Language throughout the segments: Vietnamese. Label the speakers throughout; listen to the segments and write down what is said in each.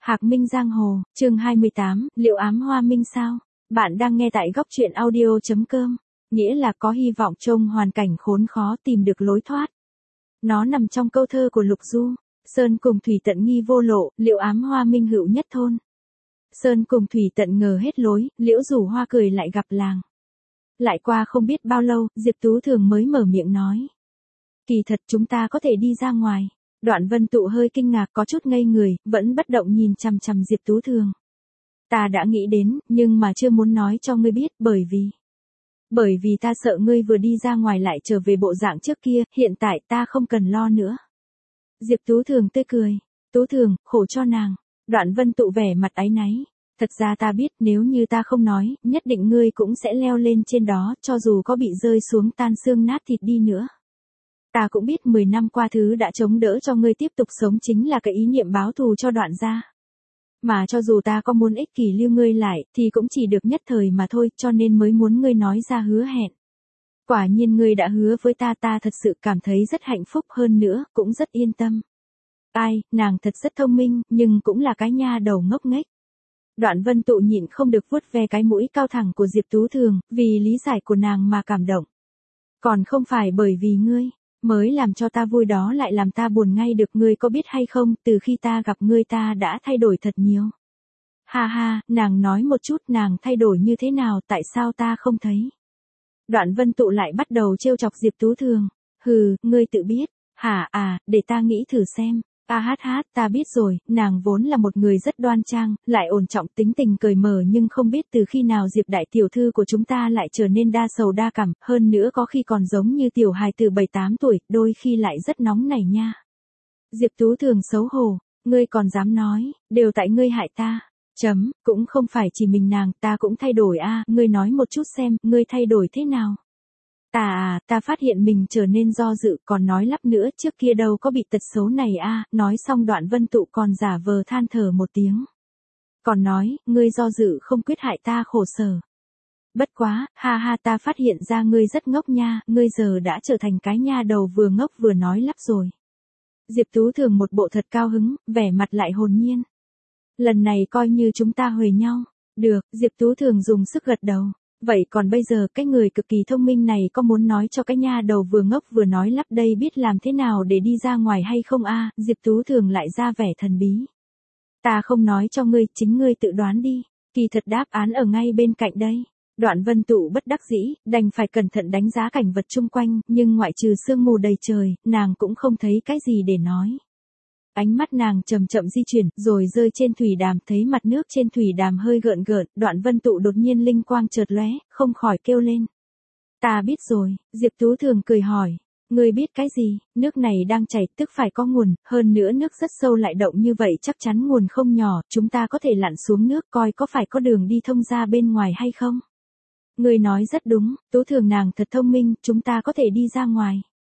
Speaker 1: Hạc Minh Giang Hồ, chương 28, liệu ám hoa minh sao? Bạn đang nghe tại góc truyện audio.com, nghĩa là có hy vọng trong hoàn cảnh khốn khó tìm được lối thoát. Nó nằm trong câu thơ của Lục Du, Sơn cùng thủy tận nghi vô lộ, liệu ám hoa minh hữu nhất thôn. Sơn cùng thủy tận ngờ hết lối, liễu rủ hoa cười lại gặp làng. Lại qua không biết bao lâu, Diệp Tú Thường mới mở miệng nói. Kỳ thật chúng ta có thể đi ra ngoài. Đoạn Vân Tụ hơi kinh ngạc có chút ngây người, vẫn bất động nhìn chằm chằm Diệp Tú Thường. Ta đã nghĩ đến, nhưng mà chưa muốn nói cho ngươi biết bởi vì ta sợ ngươi vừa đi ra ngoài lại trở về bộ dạng trước kia, hiện tại ta không cần lo nữa. Diệp Tú Thường tươi cười. Tú Thường, khổ cho nàng. Đoạn Vân Tụ vẻ mặt áy náy. Thật ra ta biết nếu như ta không nói, nhất định ngươi cũng sẽ leo lên trên đó, cho dù có bị rơi xuống tan xương nát thịt đi nữa. Ta cũng biết 10 năm qua thứ đã chống đỡ cho ngươi tiếp tục sống chính là cái ý niệm báo thù cho Đoạn gia. Mà cho dù ta có muốn ích kỷ lưu ngươi lại, thì cũng chỉ được nhất thời mà thôi, cho nên mới muốn ngươi nói ra hứa hẹn. Quả nhiên ngươi đã hứa với ta, ta thật sự cảm thấy rất hạnh phúc, hơn nữa, cũng rất yên tâm. Ai, nàng thật rất thông minh, nhưng cũng là cái nha đầu ngốc nghếch. Đoạn Vân Tụ nhịn không được vuốt ve cái mũi cao thẳng của Diệp Tú Thường, vì lý giải của nàng mà cảm động. Còn không phải bởi vì ngươi mới làm cho ta vui, đó lại làm ta buồn ngay được. Ngươi có biết hay không, từ khi ta gặp ngươi ta đã thay đổi thật nhiều. Ha ha, nàng nói một chút nàng thay đổi như thế nào, tại sao ta không thấy. Đoạn Vân Tụ lại bắt đầu trêu chọc Diệp Tú Thường. Hừ, ngươi tự biết. Hả à, để ta nghĩ thử xem. Ta biết rồi, nàng vốn là một người rất đoan trang, lại ổn trọng, tính tình cởi mở, nhưng không biết từ khi nào Diệp đại tiểu thư của chúng ta lại trở nên đa sầu đa cảm, hơn nữa có khi còn giống như tiểu hài từ 7-8 tuổi, đôi khi lại rất nóng nảy nha. Diệp Tú Thường xấu hổ, ngươi còn dám nói, đều tại ngươi hại ta. Cũng không phải chỉ mình nàng, ta cũng thay đổi a, ngươi nói một chút xem, ngươi thay đổi thế nào? Ta phát hiện mình trở nên do dự, còn nói lắp nữa, trước kia đâu có bị tật xấu này a. Nói xong Đoạn Vân Tụ còn giả vờ than thở một tiếng. Còn nói, ngươi do dự không quyết hại ta khổ sở. Bất quá, ha ha, ta phát hiện ra ngươi rất ngốc nha, ngươi giờ đã trở thành cái nha đầu vừa ngốc vừa nói lắp rồi. Diệp Tú Thường một bộ thật cao hứng, vẻ mặt lại hồn nhiên. Lần này coi như chúng ta huề nhau. Được, Diệp Tú Thường dùng sức gật đầu. Vậy còn bây giờ cái người cực kỳ thông minh này có muốn nói cho cái nha đầu vừa ngốc vừa nói lắp đây biết làm thế nào để đi ra ngoài hay không a? Diệp Tú Thường lại ra vẻ thần bí. Ta không nói cho ngươi, chính ngươi tự đoán đi. Kỳ thật đáp án ở ngay bên cạnh đây. Đoạn Vân Tụ bất đắc dĩ, đành phải cẩn thận đánh giá cảnh vật chung quanh, nhưng ngoại trừ sương mù đầy trời, nàng cũng không thấy cái gì để nói. Ánh mắt nàng chậm chậm di chuyển, rồi rơi trên thủy đàm, thấy mặt nước trên thủy đàm hơi gợn gợn, Đoạn Vân Tụ đột nhiên linh quang chợt lóe, không khỏi kêu lên. Ta biết rồi, Diệp Tú Thường cười hỏi. Ngươi biết cái gì? Nước này đang chảy, tức phải có nguồn, hơn nữa nước rất sâu lại động như vậy chắc chắn nguồn không nhỏ, chúng ta có thể lặn xuống nước coi có phải có đường đi thông ra bên ngoài hay không? Ngươi nói rất đúng, Tú Thường nàng thật thông minh, chúng ta có thể đi ra ngoài.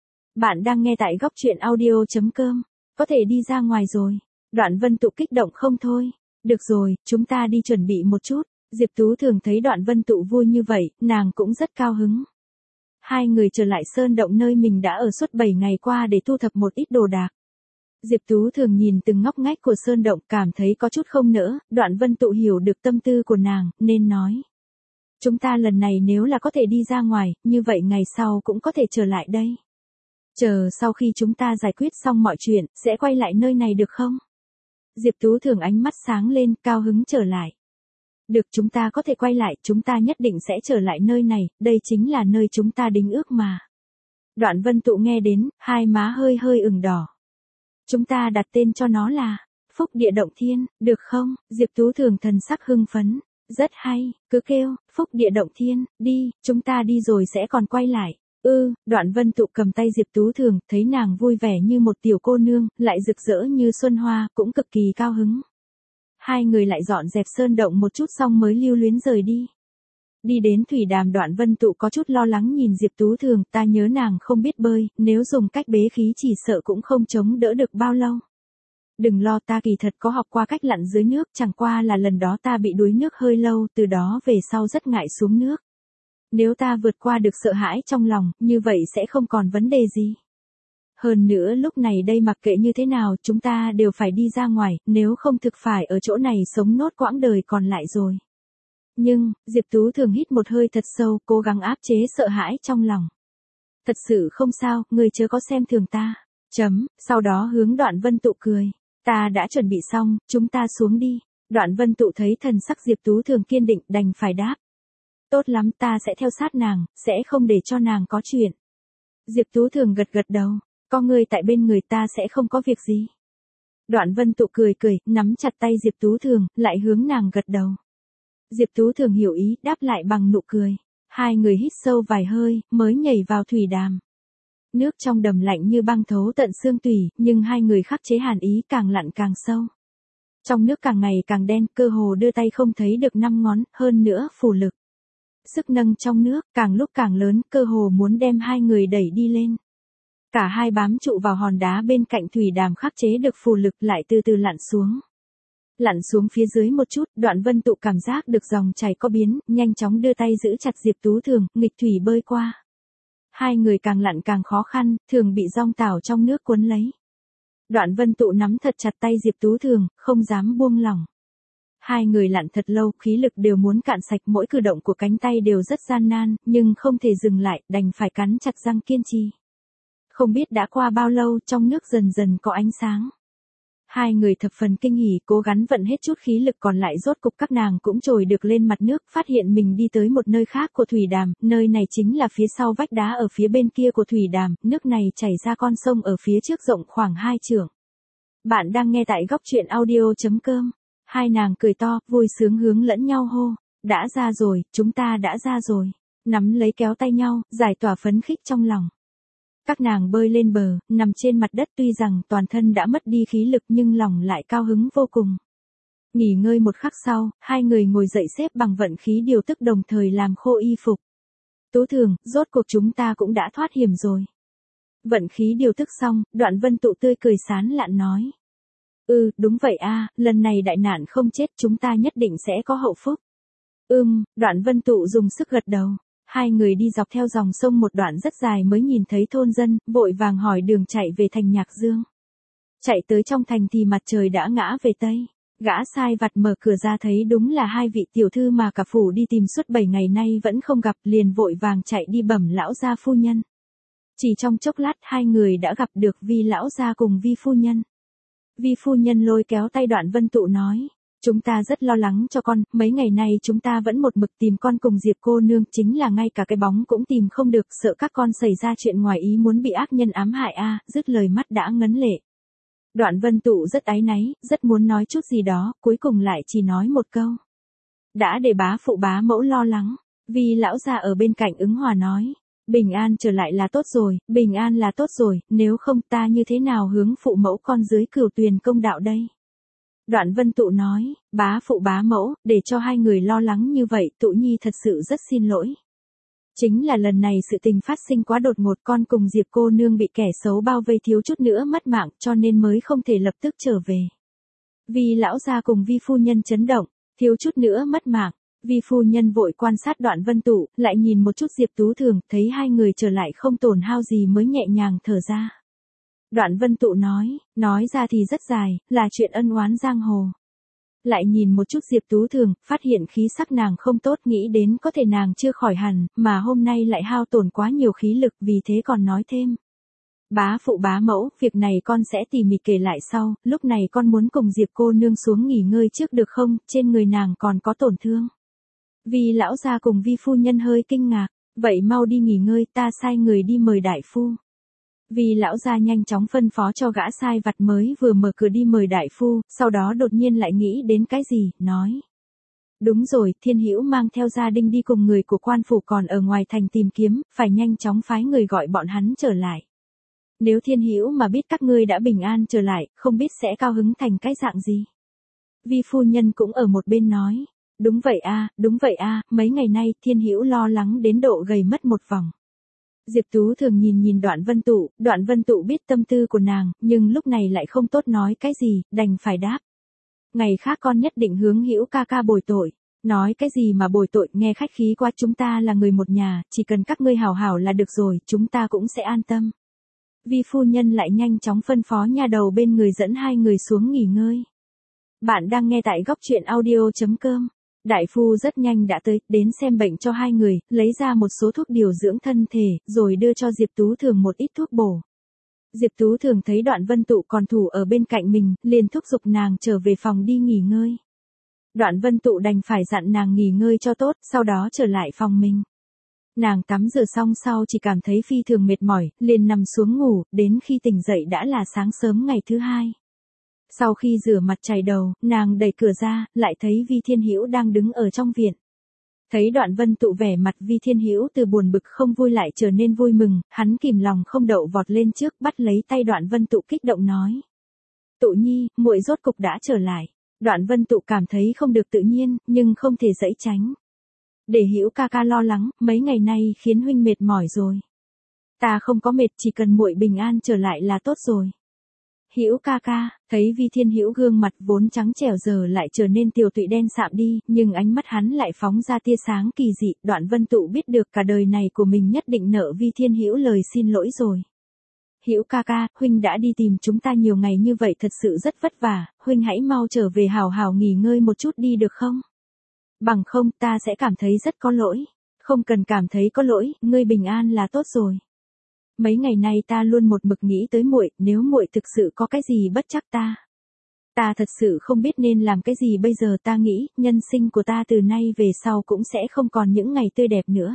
Speaker 1: Bạn đang nghe tại góc truyện audio.com. Có thể đi ra ngoài rồi. Đoạn Vân Tụ kích động không thôi. Được rồi, chúng ta đi chuẩn bị một chút. Diệp Tú Thường thấy Đoạn Vân Tụ vui như vậy, nàng cũng rất cao hứng. Hai người trở lại sơn động nơi mình đã ở suốt 7 ngày qua để thu thập một ít đồ đạc. Diệp Tú Thường nhìn từng ngóc ngách của sơn động cảm thấy có chút không nỡ, Đoạn Vân Tụ hiểu được tâm tư của nàng, nên nói. Chúng ta lần này nếu là có thể đi ra ngoài, như vậy ngày sau cũng có thể trở lại đây. Chờ sau khi chúng ta giải quyết xong mọi chuyện, sẽ quay lại nơi này được không? Diệp Tú Thường ánh mắt sáng lên, cao hứng trở lại. Được, chúng ta có thể quay lại, chúng ta nhất định sẽ trở lại nơi này, đây chính là nơi chúng ta đính ước mà. Đoạn Vân Tụ nghe đến, hai má hơi hơi ửng đỏ. Chúng ta đặt tên cho nó là Phúc Địa Động Thiên, được không? Diệp Tú Thường thần sắc hưng phấn. Rất hay, cứ kêu, Phúc Địa Động Thiên, đi, chúng ta đi rồi sẽ còn quay lại. Đoạn Vân Tụ cầm tay Diệp Tú Thường, thấy nàng vui vẻ như một tiểu cô nương, lại rực rỡ như xuân hoa, cũng cực kỳ cao hứng. Hai người lại dọn dẹp sơn động một chút xong mới lưu luyến rời đi. Đi đến thủy đàm, Đoạn Vân Tụ có chút lo lắng nhìn Diệp Tú Thường, ta nhớ nàng không biết bơi, nếu dùng cách bế khí chỉ sợ cũng không chống đỡ được bao lâu. Đừng lo, ta kỳ thật có học qua cách lặn dưới nước, chẳng qua là lần đó ta bị đuối nước hơi lâu, từ đó về sau rất ngại xuống nước. Nếu ta vượt qua được sợ hãi trong lòng, như vậy sẽ không còn vấn đề gì. Hơn nữa lúc này đây mặc kệ như thế nào chúng ta đều phải đi ra ngoài, nếu không thực phải ở chỗ này sống nốt quãng đời còn lại rồi. Nhưng, Diệp Tú Thường hít một hơi thật sâu, cố gắng áp chế sợ hãi trong lòng. Thật sự không sao, người chớ có xem thường ta. Sau đó hướng Đoạn Vân Tụ cười. Ta đã chuẩn bị xong, chúng ta xuống đi. Đoạn Vân Tụ thấy thần sắc Diệp Tú Thường kiên định đành phải đáp. Tốt lắm, ta sẽ theo sát nàng, sẽ không để cho nàng có chuyện. Diệp Tú Thường gật gật đầu. Có người tại bên người ta sẽ không có việc gì. Đoạn Vân Tụ cười cười, nắm chặt tay Diệp Tú Thường, lại hướng nàng gật đầu. Diệp Tú Thường hiểu ý, đáp lại bằng nụ cười. Hai người hít sâu vài hơi, mới nhảy vào thủy đàm. Nước trong đầm lạnh như băng thấu tận xương tủy, nhưng hai người khắc chế hàn ý càng lặn càng sâu. Trong nước càng ngày càng đen, cơ hồ đưa tay không thấy được 5 ngón, hơn nữa phù lực. Sức nâng trong nước, càng lúc càng lớn, cơ hồ muốn đem hai người đẩy đi lên. Cả hai bám trụ vào hòn đá bên cạnh thủy đàm khắc chế được phù lực lại từ từ lặn xuống. Lặn xuống phía dưới một chút, Đoạn Vân Tụ cảm giác được dòng chảy có biến, nhanh chóng đưa tay giữ chặt Diệp Tú Thường, nghịch thủy bơi qua. Hai người càng lặn càng khó khăn, thường bị dong tảo trong nước cuốn lấy. Đoạn Vân Tụ nắm thật chặt tay Diệp Tú Thường, không dám buông lỏng. Hai người lặn thật lâu, khí lực đều muốn cạn sạch, mỗi cử động của cánh tay đều rất gian nan, nhưng không thể dừng lại, đành phải cắn chặt răng kiên trì. Không biết đã qua bao lâu, trong nước dần dần có ánh sáng. Hai người thập phần kinh hỉ, cố gắng vận hết chút khí lực còn lại, rốt cục các nàng cũng trồi được lên mặt nước, phát hiện mình đi tới một nơi khác của thủy đàm, nơi này chính là phía sau vách đá ở phía bên kia của thủy đàm, nước này chảy ra con sông ở phía trước rộng khoảng 2 trượng. Bạn đang nghe tại góc truyện audio.com. Hai nàng cười to, vui sướng hướng lẫn nhau hô, đã ra rồi, chúng ta đã ra rồi. Nắm lấy kéo tay nhau, giải tỏa phấn khích trong lòng. Các nàng bơi lên bờ, nằm trên mặt đất, tuy rằng toàn thân đã mất đi khí lực nhưng lòng lại cao hứng vô cùng. Nghỉ ngơi một khắc sau, hai người ngồi dậy xếp bằng vận khí điều tức đồng thời làm khô y phục. Tú Thường, rốt cuộc chúng ta cũng đã thoát hiểm rồi. Vận khí điều tức xong, Đoạn Vân Tụ tươi cười sán lạn nói. Đúng vậy a, lần này đại nạn không chết, chúng ta nhất định sẽ có hậu phúc. Đoạn Vân Tụ dùng sức gật đầu. Hai người đi dọc theo dòng sông một đoạn rất dài mới nhìn thấy thôn dân, vội vàng hỏi đường chạy về thành Nhạc Dương. Chạy tới trong thành thì mặt trời đã ngã về Tây. Gã sai vặt mở cửa ra thấy đúng là hai vị tiểu thư mà cả phủ đi tìm suốt 7 ngày nay vẫn không gặp, liền vội vàng chạy đi bẩm lão gia phu nhân. Chỉ trong chốc lát hai người đã gặp được Vi lão gia cùng Vi phu nhân. Vi phu nhân lôi kéo tay Đoạn Vân Tụ nói. Chúng ta rất lo lắng cho con, mấy ngày nay chúng ta vẫn một mực tìm con cùng Diệp cô nương, chính là ngay cả cái bóng cũng tìm không được, sợ các con xảy ra chuyện ngoài ý muốn bị ác nhân ám hại a. Dứt lời mắt đã ngấn lệ. Đoạn Vân Tụ rất áy náy, rất muốn nói chút gì đó, cuối cùng lại chỉ nói một câu. Đã để bá phụ bá mẫu lo lắng. Vi lão già ở bên cạnh ứng hòa nói. Bình an trở lại là tốt rồi, bình an là tốt rồi, nếu không ta như thế nào hướng phụ mẫu con dưới Cửu Tuyền công đạo đây? Đoạn Vân Tụ nói, bá phụ bá mẫu, để cho hai người lo lắng như vậy, Tụ Nhi thật sự rất xin lỗi. Chính là lần này sự tình phát sinh quá đột ngột, con cùng Diệp cô nương bị kẻ xấu bao vây thiếu chút nữa mất mạng, cho nên mới không thể lập tức trở về. Vi lão gia cùng Vi phu nhân chấn động, thiếu chút nữa mất mạng. Vi phu nhân vội quan sát Đoạn Vân Tụ, lại nhìn một chút Diệp Tú Thường, thấy hai người trở lại không tổn hao gì mới nhẹ nhàng thở ra. Đoạn Vân Tụ nói ra thì rất dài, là chuyện ân oán giang hồ. Lại nhìn một chút Diệp Tú Thường, phát hiện khí sắc nàng không tốt, nghĩ đến có thể nàng chưa khỏi hẳn, mà hôm nay lại hao tổn quá nhiều khí lực, vì thế còn nói thêm. Bá phụ bá mẫu, việc này con sẽ tỉ mỉ kể lại sau, lúc này con muốn cùng Diệp cô nương xuống nghỉ ngơi trước được không, trên người nàng còn có tổn thương. Vi lão gia cùng Vi phu nhân hơi kinh ngạc, vậy mau đi nghỉ ngơi, ta sai người đi mời đại phu. Vi lão gia nhanh chóng phân phó cho gã sai vặt mới vừa mở cửa đi mời đại phu, sau đó đột nhiên lại nghĩ đến cái gì, nói. Đúng rồi, Thiên Hữu mang theo gia đình đi cùng người của quan phủ còn ở ngoài thành tìm kiếm, phải nhanh chóng phái người gọi bọn hắn trở lại. Nếu Thiên Hữu mà biết các ngươi đã bình an trở lại, không biết sẽ cao hứng thành cái dạng gì. Vi phu nhân cũng ở một bên nói. Đúng vậy a, mấy ngày nay Thiên Hữu lo lắng đến độ gầy mất một vòng. Diệp Tú Thường nhìn Đoạn Vân Tụ biết tâm tư của nàng, nhưng lúc này lại không tốt nói cái gì, đành phải đáp. Ngày khác con nhất định hướng Hữu ca ca bồi tội. Nói cái gì mà bồi tội, nghe khách khí quá, chúng ta là người một nhà, chỉ cần các ngươi hảo hảo là được rồi, chúng ta cũng sẽ an tâm. Vi phu nhân lại nhanh chóng phân phó nha đầu bên người dẫn hai người xuống nghỉ ngơi. Bạn đang nghe tại góc truyện audio.com. Đại phu rất nhanh đã tới, đến xem bệnh cho hai người, lấy ra một số thuốc điều dưỡng thân thể, rồi đưa cho Diệp Tú Thường một ít thuốc bổ. Diệp Tú Thường thấy Đoạn Vân Tụ còn thủ ở bên cạnh mình, liền thúc giục nàng trở về phòng đi nghỉ ngơi. Đoạn Vân Tụ đành phải dặn nàng nghỉ ngơi cho tốt, sau đó trở lại phòng mình. Nàng tắm rửa xong sau chỉ cảm thấy phi thường mệt mỏi, liền nằm xuống ngủ, đến khi tỉnh dậy đã là sáng sớm ngày thứ hai. Sau khi rửa mặt chải đầu, nàng đẩy cửa ra, lại thấy Vi Thiên Hữu đang đứng ở trong viện. Thấy Đoạn Vân Tụ vẻ mặt Vi Thiên Hữu từ buồn bực không vui lại trở nên vui mừng, hắn kìm lòng không đậu vọt lên trước bắt lấy tay Đoạn Vân Tụ kích động nói. Tụ nhi, muội rốt cục đã trở lại. Đoạn Vân Tụ cảm thấy không được tự nhiên, nhưng không thể giãy tránh. Để Hữu ca ca lo lắng, mấy ngày nay khiến huynh mệt mỏi rồi. Ta không có mệt, chỉ cần muội bình an trở lại là tốt rồi. Hữu ca ca, thấy Vi Thiên Hữu gương mặt vốn trắng trẻo giờ lại trở nên tiều tụy đen sạm đi, nhưng ánh mắt hắn lại phóng ra tia sáng kỳ dị. Đoạn Vân Tụ biết được cả đời này của mình nhất định nợ Vi Thiên Hữu lời xin lỗi rồi. Hữu ca ca, huynh đã đi tìm chúng ta nhiều ngày như vậy thật sự rất vất vả, huynh hãy mau trở về hào hào nghỉ ngơi một chút đi được không? Bằng không ta sẽ cảm thấy rất có lỗi. Không cần cảm thấy có lỗi, ngươi bình an là tốt rồi. Mấy ngày nay ta luôn một mực nghĩ tới muội, nếu muội thực sự có cái gì bất trắc ta thật sự không biết nên làm cái gì bây giờ. Ta nghĩ, nhân sinh của ta từ nay về sau cũng sẽ không còn những ngày tươi đẹp nữa.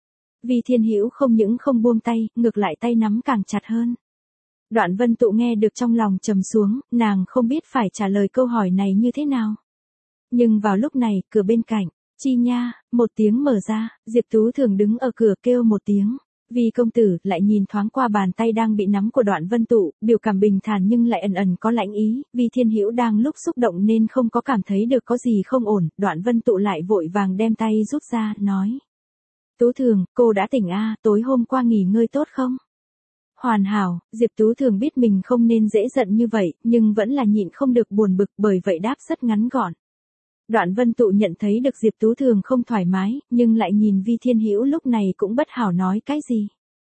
Speaker 1: Vi Thiên Hữu không những không buông tay, ngược lại tay nắm càng chặt hơn. Đoạn Vân Tụ nghe được trong lòng trầm xuống, nàng không biết phải trả lời câu hỏi này như thế nào. Nhưng vào lúc này, cửa bên cạnh, chi nha, một tiếng mở ra, Diệp Tú Thường đứng ở cửa kêu một tiếng. Vi công tử lại nhìn thoáng qua bàn tay đang bị nắm của Đoạn Vân Tụ, biểu cảm bình thản nhưng lại ẩn ẩn có lãnh ý. Vi Thiên Hữu đang lúc xúc động nên không có cảm thấy được có gì không ổn. Đoạn Vân Tụ lại vội vàng đem tay rút ra, nói. Tú Thường, cô đã tỉnh a, tối hôm qua nghỉ ngơi tốt không? Hoàn hảo. Diệp Tú Thường biết mình không nên dễ giận như vậy, nhưng vẫn là nhịn không được buồn bực, bởi vậy đáp rất ngắn gọn. Đoạn Vân Tụ nhận thấy được Diệp Tú Thường không thoải mái, nhưng lại nhìn Vi Thiên Hữu lúc này cũng bất hảo nói cái gì.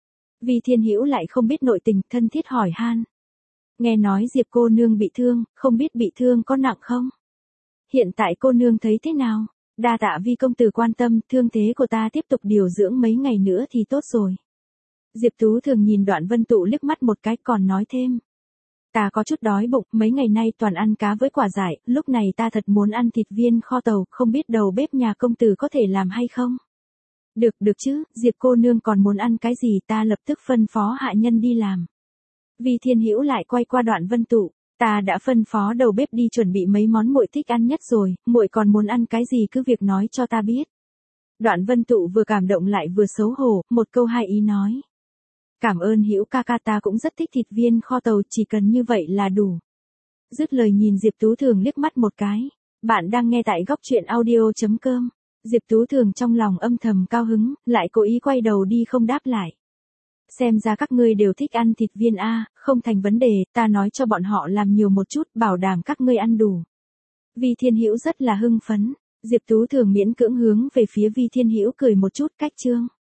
Speaker 1: Vi Thiên Hữu lại không biết nội tình, thân thiết hỏi han. Nghe nói Diệp cô nương bị thương, không biết bị thương có nặng không? Hiện tại cô nương thấy thế nào? Đa tạ Vi công tử quan tâm, thương thế của ta tiếp tục điều dưỡng mấy ngày nữa thì tốt rồi. Diệp Tú Thường nhìn Đoạn Vân Tụ liếc mắt một cái còn nói thêm. Ta có chút đói bụng, mấy ngày nay toàn ăn cá với quả dại, lúc này ta thật muốn ăn thịt viên kho tàu, không biết đầu bếp nhà công tử có thể làm hay không? Được chứ, Diệp cô nương còn muốn ăn cái gì ta lập tức phân phó hạ nhân đi làm. Vi Thiên Hữu lại quay qua Đoạn Vân Tụ, ta đã phân phó đầu bếp đi chuẩn bị mấy món muội thích ăn nhất rồi, muội còn muốn ăn cái gì cứ việc nói cho ta biết. Đoạn Vân Tụ vừa cảm động lại vừa xấu hổ, một câu hai ý nói. Cảm ơn Hữu ca ca, ta cũng rất thích thịt viên kho tàu, chỉ cần như vậy là đủ. Dứt lời nhìn Diệp Tú Thường liếc mắt một cái. Bạn đang nghe tại góc truyện audio.com. Diệp Tú Thường trong lòng âm thầm cao hứng, lại cố ý quay đầu đi không đáp lại. Xem ra các ngươi đều thích ăn thịt viên a, không thành vấn đề, ta nói cho bọn họ làm nhiều một chút, bảo đảm các ngươi ăn đủ. Vi Thiên Hữu rất là hưng phấn. Diệp Tú Thường miễn cưỡng hướng về phía Vi Thiên Hữu cười một chút cách trương.